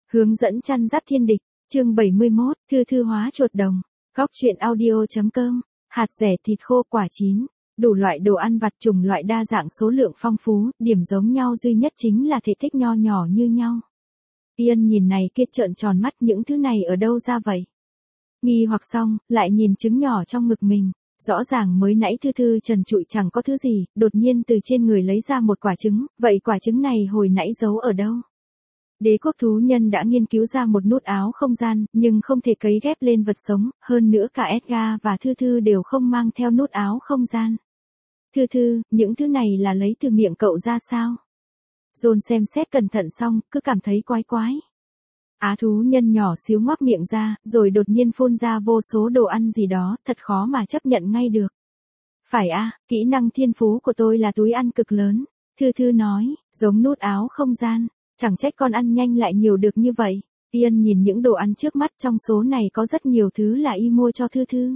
Hướng dẫn chăn dắt thiên địch, chương 71, thư thư hóa chuột đồng. Góc truyện audio.com, hạt rẻ thịt khô quả chín, đủ loại đồ ăn vặt chủng loại đa dạng số lượng phong phú, điểm giống nhau duy nhất chính là thể tích nho nhỏ như nhau. Ian nhìn này kia trợn tròn mắt, những thứ này ở đâu ra vậy? Nghi hoặc xong, lại nhìn trứng nhỏ trong ngực mình. Rõ ràng mới nãy thư thư trần trụi chẳng có thứ gì, đột nhiên từ trên người lấy ra một quả trứng, vậy quả trứng này hồi nãy giấu ở đâu? Đế quốc thú nhân đã nghiên cứu ra một nút áo không gian, nhưng không thể cấy ghép lên vật sống, hơn nữa cả Edgar và Thư Thư đều không mang theo nút áo không gian. Thư Thư, những thứ này là lấy từ miệng cậu ra sao? John xem xét cẩn thận xong, cứ cảm thấy quái quái. Á thú nhân nhỏ xíu ngoác miệng ra, rồi đột nhiên phun ra vô số đồ ăn gì đó, thật khó mà chấp nhận ngay được. Phải a, kỹ năng thiên phú của tôi là túi ăn cực lớn. Thư Thư nói, giống nút áo không gian. Chẳng trách con ăn nhanh lại nhiều được như vậy. Ian nhìn những đồ ăn trước mắt, trong số này có rất nhiều thứ là y mua cho Thư Thư.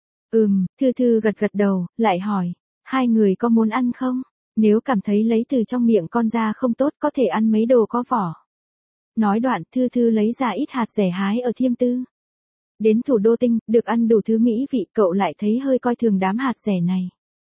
Thư Thư gật gật đầu, lại hỏi, hai người có muốn ăn không? Nếu cảm thấy lấy từ trong miệng con ra không tốt có thể ăn mấy đồ có vỏ. Nói đoạn, Thư Thư lấy ra ít hạt rẻ hái ở Thiêm Tư. Đến thủ đô tinh, được ăn đủ thứ mỹ vị, cậu lại thấy hơi coi thường đám hạt rẻ này.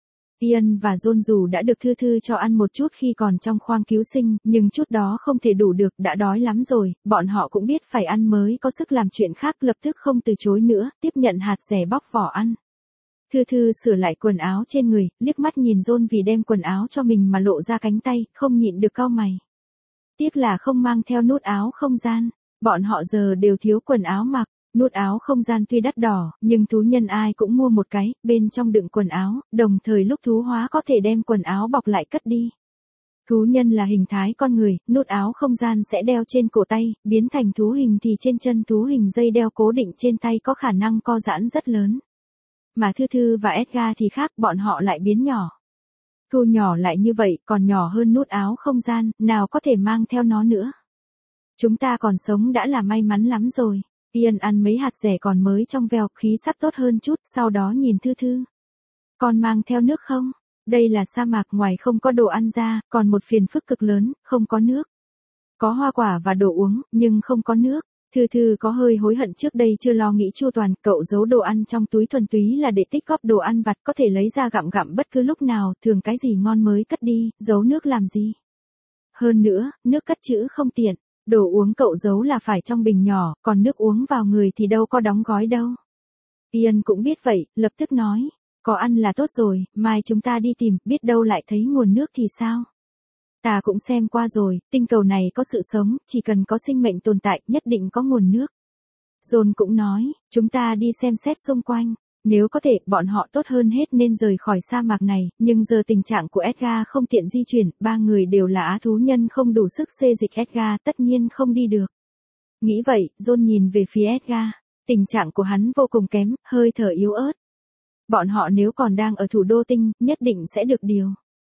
Ian và John dù đã được Thư Thư cho ăn một chút khi còn trong khoang cứu sinh, nhưng chút đó không thể đủ được, đã đói lắm rồi, bọn họ cũng biết phải ăn mới có sức làm chuyện khác, lập tức không từ chối nữa, tiếp nhận hạt rẻ bóc vỏ ăn. Thư Thư sửa lại quần áo trên người, liếc mắt nhìn John vì đem quần áo cho mình mà lộ ra cánh tay, không nhịn được cau mày. Tiếc là không mang theo nút áo không gian, bọn họ giờ đều thiếu quần áo mặc. Nút áo không gian tuy đắt đỏ, nhưng thú nhân ai cũng mua một cái, bên trong đựng quần áo, đồng thời lúc thú hóa có thể đem quần áo bọc lại cất đi. Thú nhân là hình thái con người, nút áo không gian sẽ đeo trên cổ tay, biến thành thú hình thì trên chân thú hình dây đeo cố định trên tay có khả năng co giãn rất lớn. Mà Thư Thư và Edgar thì khác, bọn họ lại biến nhỏ. Thu nhỏ lại như vậy, còn nhỏ hơn nút áo không gian, nào có thể mang theo nó nữa. Chúng ta còn sống đã là may mắn lắm rồi. Ian ăn mấy hạt rẻ còn mới trong veo, khí sắp tốt hơn chút, sau đó nhìn Thư Thư. Con mang theo nước không? Đây là sa mạc, ngoài không có đồ ăn ra, còn một phiền phức cực lớn, không có nước. Có hoa quả và đồ uống, nhưng không có nước. Thư Thư có hơi hối hận trước đây chưa lo nghĩ chu toàn, cậu giấu đồ ăn trong túi thuần túy là để tích góp đồ ăn vặt có thể lấy ra gặm gặm bất cứ lúc nào, thường cái gì ngon mới cất đi, giấu nước làm gì. Hơn nữa, nước cất trữ không tiện. Đồ uống cậu giấu là phải trong bình nhỏ, còn nước uống vào người thì đâu có đóng gói đâu. Ian cũng biết vậy, lập tức nói, có ăn là tốt rồi, mai chúng ta đi tìm, biết đâu lại thấy nguồn nước thì sao? Ta cũng xem qua rồi, tinh cầu này có sự sống, chỉ cần có sinh mệnh tồn tại, nhất định có nguồn nước. John cũng nói, chúng ta đi xem xét xung quanh. Nếu có thể, bọn họ tốt hơn hết nên rời khỏi sa mạc này, nhưng giờ tình trạng của Edgar không tiện di chuyển, ba người đều là á thú nhân không đủ sức xê dịch Edgar, tất nhiên không đi được. Nghĩ vậy, John nhìn về phía Edgar, tình trạng của hắn vô cùng kém, hơi thở yếu ớt. Bọn họ nếu còn đang ở thủ đô tinh, nhất định sẽ được điều.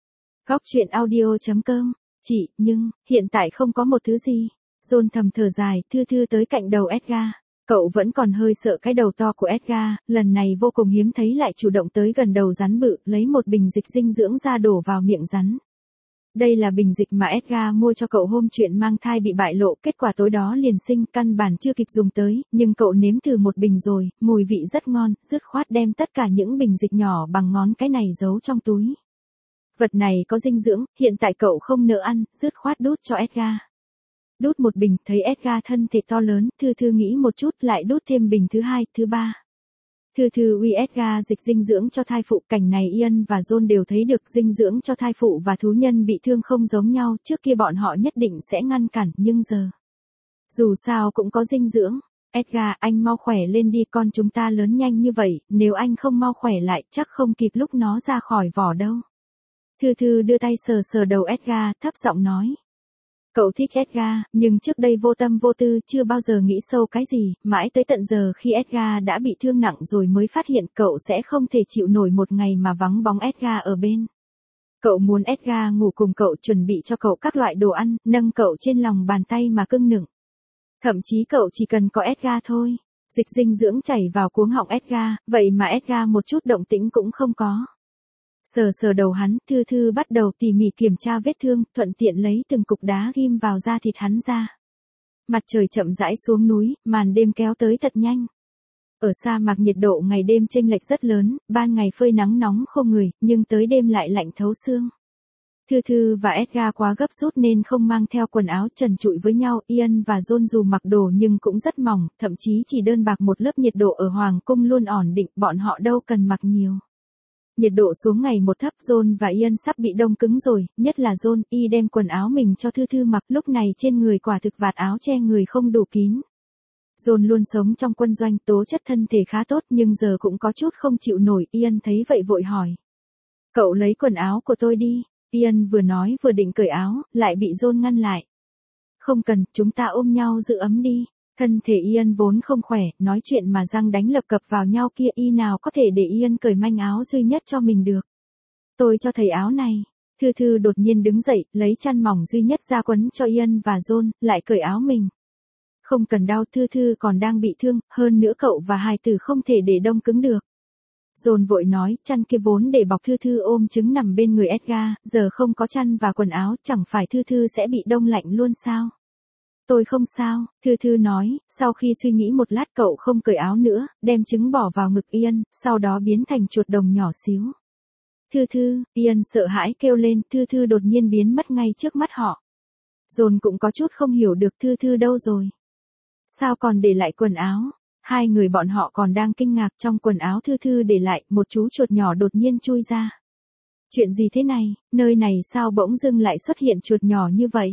Góc truyện audio.com, chị, nhưng, hiện tại không có một thứ gì. John thầm thở dài, Thư Thư tới cạnh đầu Edgar. Cậu vẫn còn hơi sợ cái đầu to của Edgar, lần này vô cùng hiếm thấy lại chủ động tới gần đầu rắn bự, lấy một bình dịch dinh dưỡng ra đổ vào miệng rắn. Đây là bình dịch mà Edgar mua cho cậu hôm chuyện mang thai bị bại lộ, kết quả tối đó liền sinh, căn bản chưa kịp dùng tới, nhưng cậu nếm thử một bình rồi, mùi vị rất ngon, dứt khoát đem tất cả những bình dịch nhỏ bằng ngón cái này giấu trong túi. Vật này có dinh dưỡng, hiện tại cậu không nỡ ăn, dứt khoát đút cho Edgar. Đút một bình, thấy Edgar thân thể to lớn, Thư Thư nghĩ một chút lại đút thêm bình thứ hai, thứ ba. Thư Thư uy Edgar dịch dinh dưỡng cho thai phụ, cảnh này Ian và John đều thấy được, dinh dưỡng cho thai phụ và thú nhân bị thương không giống nhau, trước kia bọn họ nhất định sẽ ngăn cản, nhưng giờ. Dù sao cũng có dinh dưỡng. Edgar, anh mau khỏe lên đi, con chúng ta lớn nhanh như vậy, nếu anh không mau khỏe lại, chắc không kịp lúc nó ra khỏi vỏ đâu. Thư Thư đưa tay sờ sờ đầu Edgar, thấp giọng nói. Cậu thích Edgar, nhưng trước đây vô tâm vô tư, chưa bao giờ nghĩ sâu cái gì, mãi tới tận giờ khi Edgar đã bị thương nặng rồi mới phát hiện cậu sẽ không thể chịu nổi một ngày mà vắng bóng Edgar ở bên. Cậu muốn Edgar ngủ cùng cậu, chuẩn bị cho cậu các loại đồ ăn, nâng cậu trên lòng bàn tay mà cưng nựng. Thậm chí cậu chỉ cần có Edgar thôi. Dịch dinh dưỡng chảy vào cuống họng Edgar, vậy mà Edgar một chút động tĩnh cũng không có. Sờ sờ đầu hắn, Thư Thư bắt đầu tỉ mỉ kiểm tra vết thương, thuận tiện lấy từng cục đá ghim vào da thịt hắn ra. Mặt trời chậm rãi xuống núi, màn đêm kéo tới thật nhanh. Ở sa mạc nhiệt độ ngày đêm chênh lệch rất lớn, ban ngày phơi nắng nóng khô người, nhưng tới đêm lại lạnh thấu xương. Thư Thư và Edgar quá gấp rút nên không mang theo quần áo, trần trụi với nhau. Ian và John dù mặc đồ nhưng cũng rất mỏng, thậm chí chỉ đơn bạc một lớp. Nhiệt độ ở Hoàng cung luôn ổn định, bọn họ đâu cần mặc nhiều. Nhiệt độ xuống ngày một thấp, John và Ian sắp bị đông cứng rồi, nhất là John. Y đem quần áo mình cho Thư Thư mặc, lúc này trên người quả thực vạt áo che người không đủ kín. John luôn sống trong quân doanh, tố chất thân thể khá tốt nhưng giờ cũng có chút không chịu nổi. Ian thấy vậy vội hỏi: "Cậu lấy quần áo của tôi đi." Ian vừa nói vừa định cởi áo, lại bị John ngăn lại. "Không cần, chúng ta ôm nhau giữ ấm đi." Thân thể Ian vốn không khỏe, nói chuyện mà răng đánh lập cập vào nhau kia, y nào có thể để Ian cởi manh áo duy nhất cho mình được. "Tôi cho thầy áo này." Thư Thư đột nhiên đứng dậy, lấy chăn mỏng duy nhất ra quấn cho Ian và John, lại cởi áo mình. "Không cần đau, Thư Thư còn đang bị thương, hơn nữa cậu và hài tử không thể để đông cứng được." John vội nói, chăn kia vốn để bọc Thư Thư ôm trứng nằm bên người Edgar, giờ không có chăn và quần áo, chẳng phải Thư Thư sẽ bị đông lạnh luôn sao? "Tôi không sao," Thư Thư nói. Sau khi suy nghĩ một lát, cậu không cởi áo nữa, đem trứng bỏ vào ngực Ian, sau đó biến thành chuột đồng nhỏ xíu. "Thư Thư!" Ian sợ hãi kêu lên. Thư Thư đột nhiên biến mất ngay trước mắt họ. John cũng có chút không hiểu được Thư Thư đâu rồi. Sao còn để lại quần áo? Hai người bọn họ còn đang kinh ngạc, trong quần áo Thư Thư để lại, một chú chuột nhỏ đột nhiên chui ra. Chuyện gì thế này, nơi này sao bỗng dưng lại xuất hiện chuột nhỏ như vậy?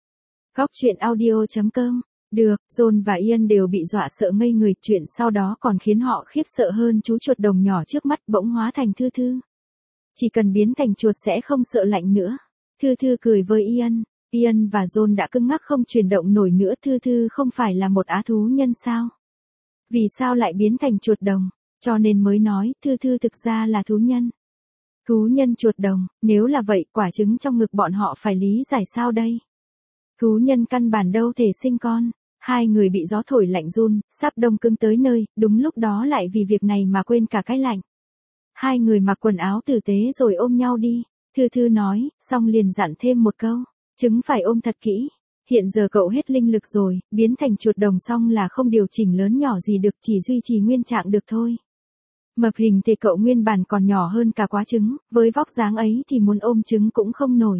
Góc truyện audio.com. Được, John và Ian đều bị dọa sợ ngây người, chuyện sau đó còn khiến họ khiếp sợ hơn, chú chuột đồng nhỏ trước mắt bỗng hóa thành Thư Thư. Chỉ cần biến thành chuột sẽ không sợ lạnh nữa. Thư Thư cười với Ian. Ian và John đã cứng ngắc không chuyển động nổi nữa. Thư Thư không phải là một á thú nhân sao? Vì sao lại biến thành chuột đồng? Cho nên mới nói, Thư Thư thực ra là thú nhân. Thú nhân chuột đồng, nếu là vậy, quả trứng trong ngực bọn họ phải lý giải sao đây? Thú nhân căn bản đâu thể sinh con. Hai người bị gió thổi lạnh run, sắp đông cứng tới nơi, đúng lúc đó lại vì việc này mà quên cả cái lạnh. Hai người mặc quần áo tử tế rồi ôm nhau đi. Thư Thư nói, xong liền dặn thêm một câu. Trứng phải ôm thật kỹ. Hiện giờ cậu hết linh lực rồi, biến thành chuột đồng xong là không điều chỉnh lớn nhỏ gì được, chỉ duy trì nguyên trạng được thôi. Mập hình thì cậu nguyên bản còn nhỏ hơn cả quả trứng, với vóc dáng ấy thì muốn ôm trứng cũng không nổi.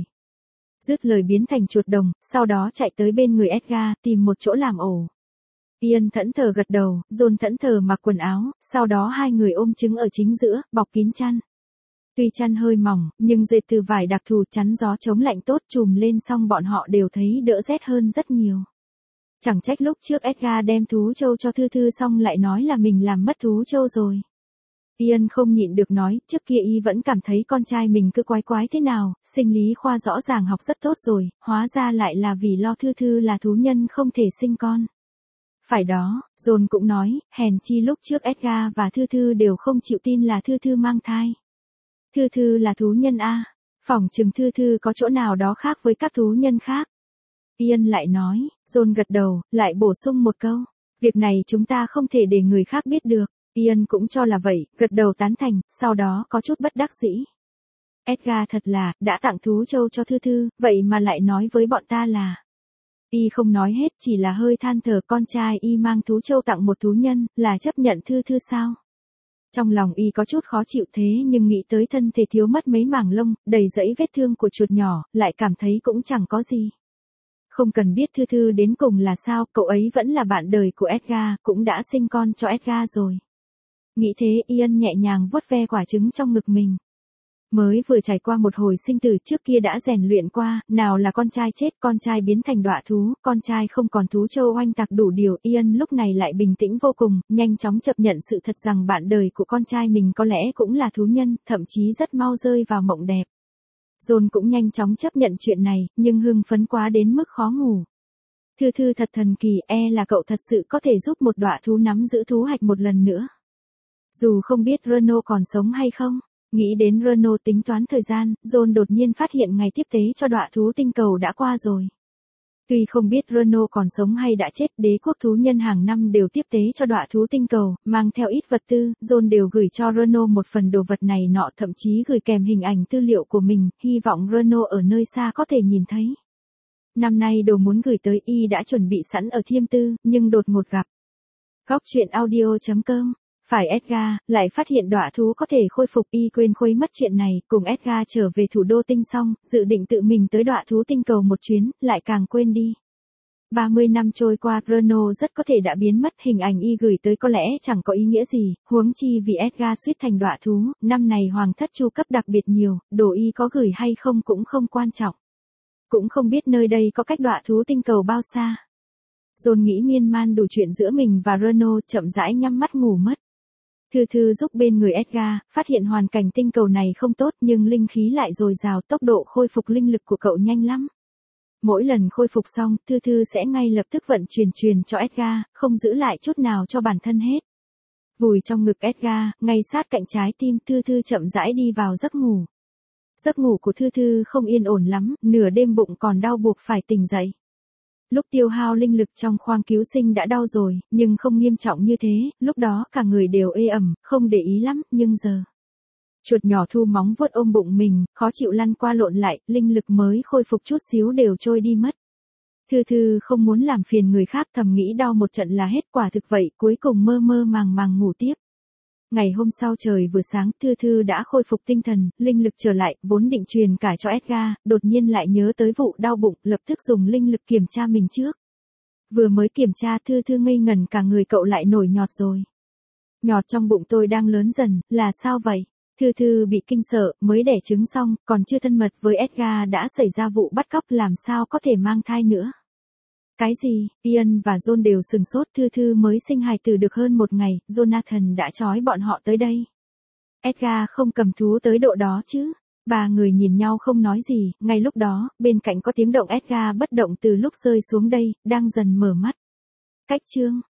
Dứt lời biến thành chuột đồng, sau đó chạy tới bên người Edgar, tìm một chỗ làm ổ. Ian thẫn thờ gật đầu, John thẫn thờ mặc quần áo, sau đó hai người ôm trứng ở chính giữa, bọc kín chăn. Tuy chăn hơi mỏng, nhưng dệt từ vải đặc thù chắn gió chống lạnh tốt, trùm lên xong bọn họ đều thấy đỡ rét hơn rất nhiều. Chẳng trách lúc trước Edgar đem thú trâu cho Thư Thư xong lại nói là mình làm mất thú trâu rồi. Ian không nhịn được nói, trước kia y vẫn cảm thấy con trai mình cứ quái quái thế nào, sinh lý khoa rõ ràng học rất tốt rồi, hóa ra lại là vì lo Thư Thư là thú nhân không thể sinh con. Phải đó, John cũng nói, hèn chi lúc trước Edgar và Thư Thư đều không chịu tin là Thư Thư mang thai. Thư Thư là thú nhân a, phỏng chừng Thư Thư có chỗ nào đó khác với các thú nhân khác. Ian lại nói, John gật đầu, lại bổ sung một câu, việc này chúng ta không thể để người khác biết được. Ian cũng cho là vậy, gật đầu tán thành, sau đó có chút bất đắc dĩ. Edgar thật là, đã tặng thú trâu cho Thư Thư, vậy mà lại nói với bọn ta là. Y không nói hết, chỉ là hơi than thở, con trai y mang thú trâu tặng một thú nhân, là chấp nhận Thư Thư sao? Trong lòng y có chút khó chịu, thế nhưng nghĩ tới thân thể thiếu mất mấy mảng lông, đầy rẫy vết thương của chuột nhỏ, lại cảm thấy cũng chẳng có gì. Không cần biết Thư Thư đến cùng là sao, cậu ấy vẫn là bạn đời của Edgar, cũng đã sinh con cho Edgar rồi. Nghĩ thế, Ian nhẹ nhàng vuốt ve quả trứng trong ngực mình. Mới vừa trải qua một hồi sinh tử, trước kia đã rèn luyện qua, nào là con trai chết, con trai biến thành đọa thú, con trai không còn thú trâu oanh tạc đủ điều. Ian lúc này lại bình tĩnh vô cùng, nhanh chóng chấp nhận sự thật rằng bạn đời của con trai mình có lẽ cũng là thú nhân, thậm chí rất mau rơi vào mộng đẹp. John cũng nhanh chóng chấp nhận chuyện này, nhưng hưng phấn quá đến mức khó ngủ. Thư Thư thật thần kỳ, là cậu thật sự có thể giúp một đọa thú nắm giữ thú hạch một lần nữa. Dù không biết Renault còn sống hay không. Nghĩ đến Renault tính toán thời gian, John đột nhiên phát hiện ngày tiếp tế cho đọa thú tinh cầu đã qua rồi. Tuy không biết Renault còn sống hay đã chết, đế quốc thú nhân hàng năm đều tiếp tế cho đọa thú tinh cầu, mang theo ít vật tư, John đều gửi cho Renault một phần đồ vật này nọ, thậm chí gửi kèm hình ảnh tư liệu của mình, hy vọng Renault ở nơi xa có thể nhìn thấy. Năm nay đồ muốn gửi tới y đã chuẩn bị sẵn ở Thiêm Tư, nhưng đột ngột gặp. Góc truyện audio.com. Phải Edgar, lại phát hiện đọa thú có thể khôi phục, y quên khuấy mất chuyện này, cùng Edgar trở về thủ đô tinh xong, dự định tự mình tới đọa thú tinh cầu một chuyến, lại càng quên đi. 30 năm trôi qua, Renault rất có thể đã biến mất, hình ảnh y gửi tới có lẽ chẳng có ý nghĩa gì, huống chi vì Edgar suýt thành đọa thú, năm này hoàng thất chu cấp đặc biệt nhiều, đồ y có gửi hay không cũng không quan trọng. Cũng không biết nơi đây có cách đọa thú tinh cầu bao xa. John nghĩ miên man đủ chuyện giữa mình và Renault, chậm rãi nhắm mắt ngủ mất. Thư Thư giúp bên người Edgar, phát hiện hoàn cảnh tinh cầu này không tốt nhưng linh khí lại dồi dào, tốc độ khôi phục linh lực của cậu nhanh lắm. Mỗi lần khôi phục xong, Thư Thư sẽ ngay lập tức truyền cho Edgar, không giữ lại chút nào cho bản thân hết. Vùi trong ngực Edgar, ngay sát cạnh trái tim, Thư Thư chậm rãi đi vào giấc ngủ. Giấc ngủ của Thư Thư không yên ổn lắm, nửa đêm bụng còn đau buộc phải tỉnh dậy. Lúc tiêu hao linh lực trong khoang cứu sinh đã đau rồi, nhưng không nghiêm trọng như thế, lúc đó cả người đều ê ẩm, không để ý lắm, nhưng giờ. Chuột nhỏ thu móng vuốt ôm bụng mình, khó chịu lăn qua lộn lại, linh lực mới khôi phục chút xíu đều trôi đi mất. Thư Thư không muốn làm phiền người khác, thầm nghĩ đau một trận là hết, quả thực vậy, cuối cùng mơ mơ màng ngủ tiếp. Ngày hôm sau trời vừa sáng, Thư Thư đã khôi phục tinh thần, linh lực trở lại, vốn định truyền cả cho Edgar, đột nhiên lại nhớ tới vụ đau bụng, lập tức dùng linh lực kiểm tra mình trước. Vừa mới kiểm tra, Thư Thư ngây ngẩn cả người, cậu lại nổi nhọt rồi. Nhọt trong bụng tôi đang lớn dần, là sao vậy? Thư Thư bị kinh sợ, mới đẻ trứng xong, còn chưa thân mật với Edgar đã xảy ra vụ bắt cóc, làm sao có thể mang thai nữa. Cái gì? Ian và John đều sừng sốt, Thư Thư mới sinh hài tử được hơn một ngày, Jonathan đã trói bọn họ tới đây. Edgar không cầm thú tới độ đó chứ. Ba người nhìn nhau không nói gì, ngay lúc đó, bên cạnh có tiếng động, Edgar bất động từ lúc rơi xuống đây, đang dần mở mắt. Cách chương.